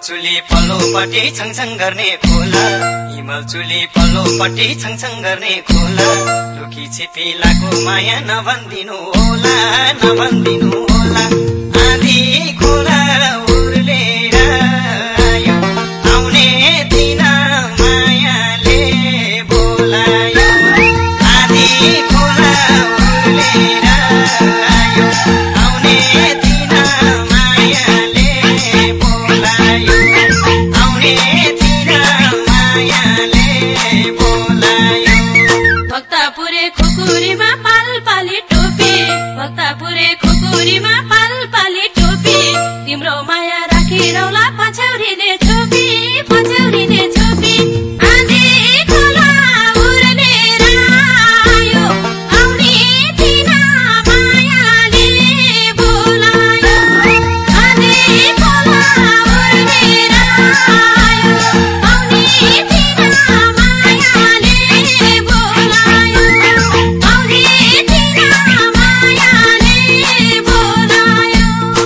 चुली पल्लोपट्टि छङछङ गर्ने खोला हिमल चुली पल्लोपट्टि छङछङ गर्ने खोला लुकी छिपिलाको माया नभन्दिनु होला नभन्दिनु होला आधी खोला उर्लेर आयो आउने दिन मायाले बोलायो आधी खोला उर्लेर आयो आउने दिन मायाले बोलायो आउने दिन मायाले बोलायो भक्तपुरे खुकुरीमा पालपाली टोपी भक्तपुरे खुकुरीमा पालपाली टोपी तिम्रो माया राखिरौला पछौरीले छोपी पछौरीले छोपी आधी खोला उर्लेर आयो आउने दिन मायाले बोलायो आधी खोला उर्लेर आयो आउने दिन मायाले बोलायो आउने दिन मायाले बोलायो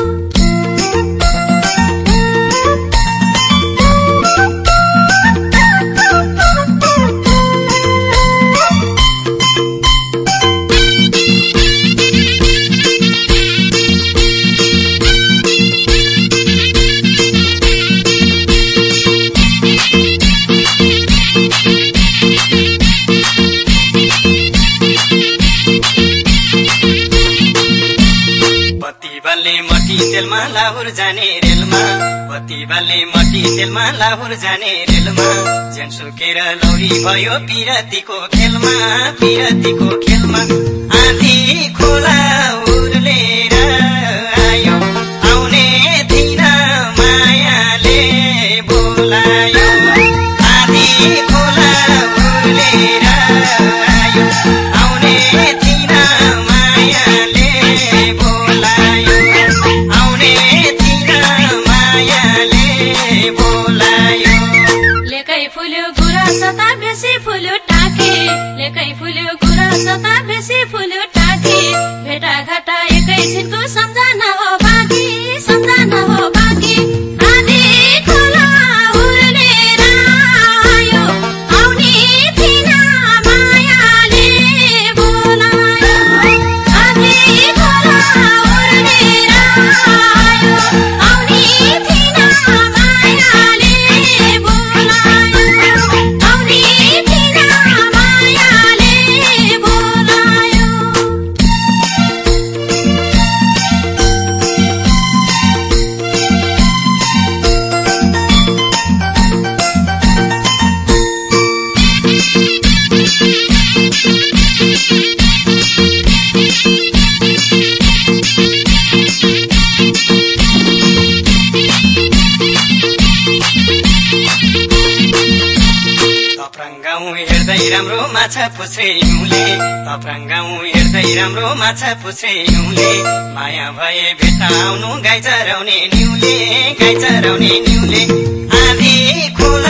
बत्ती बाल्ने मटी तेलमा लाहुर जाने रेलमा बत्ती बाल्ने मटी तेलमा लाहुर जाने रेलमा ज्यान सुकेर लौरी भयो पिरतीको खेलमा पिरतीको खेलमा आधी खोला उर्लेर आयो आउने दिन मायाले बोलायो आधी खोला उर्लेर आयो आउने दिन मायाले बोलायो आउने दिन मायाले बोलायो लेकै फुल्यो गुराँसता बेसी फुल्यो टाके लेकै फुल्यो गुराँसता बेसी फुल्यो टाके भेटाघाटा एकैछिनको सम्झना हो बाँकी सम्झना हो बाँकी आधी खोला उर्लेर आयो आउने दिन मायाले बोलायो आधी खोला उर्लेर आयो आउने दिन मायाले बोलायो आउने दिन मायाले बोलायो तप्राङ गाउँ हेर्दै राम्रो माछा पुछ्रे हिउँले तप्राङ गाउँ हेर्दै राम्रो माछा पुछ्रे हिउँले माया भए भेट्न आउनु गाई चराउने निउले आधी खोला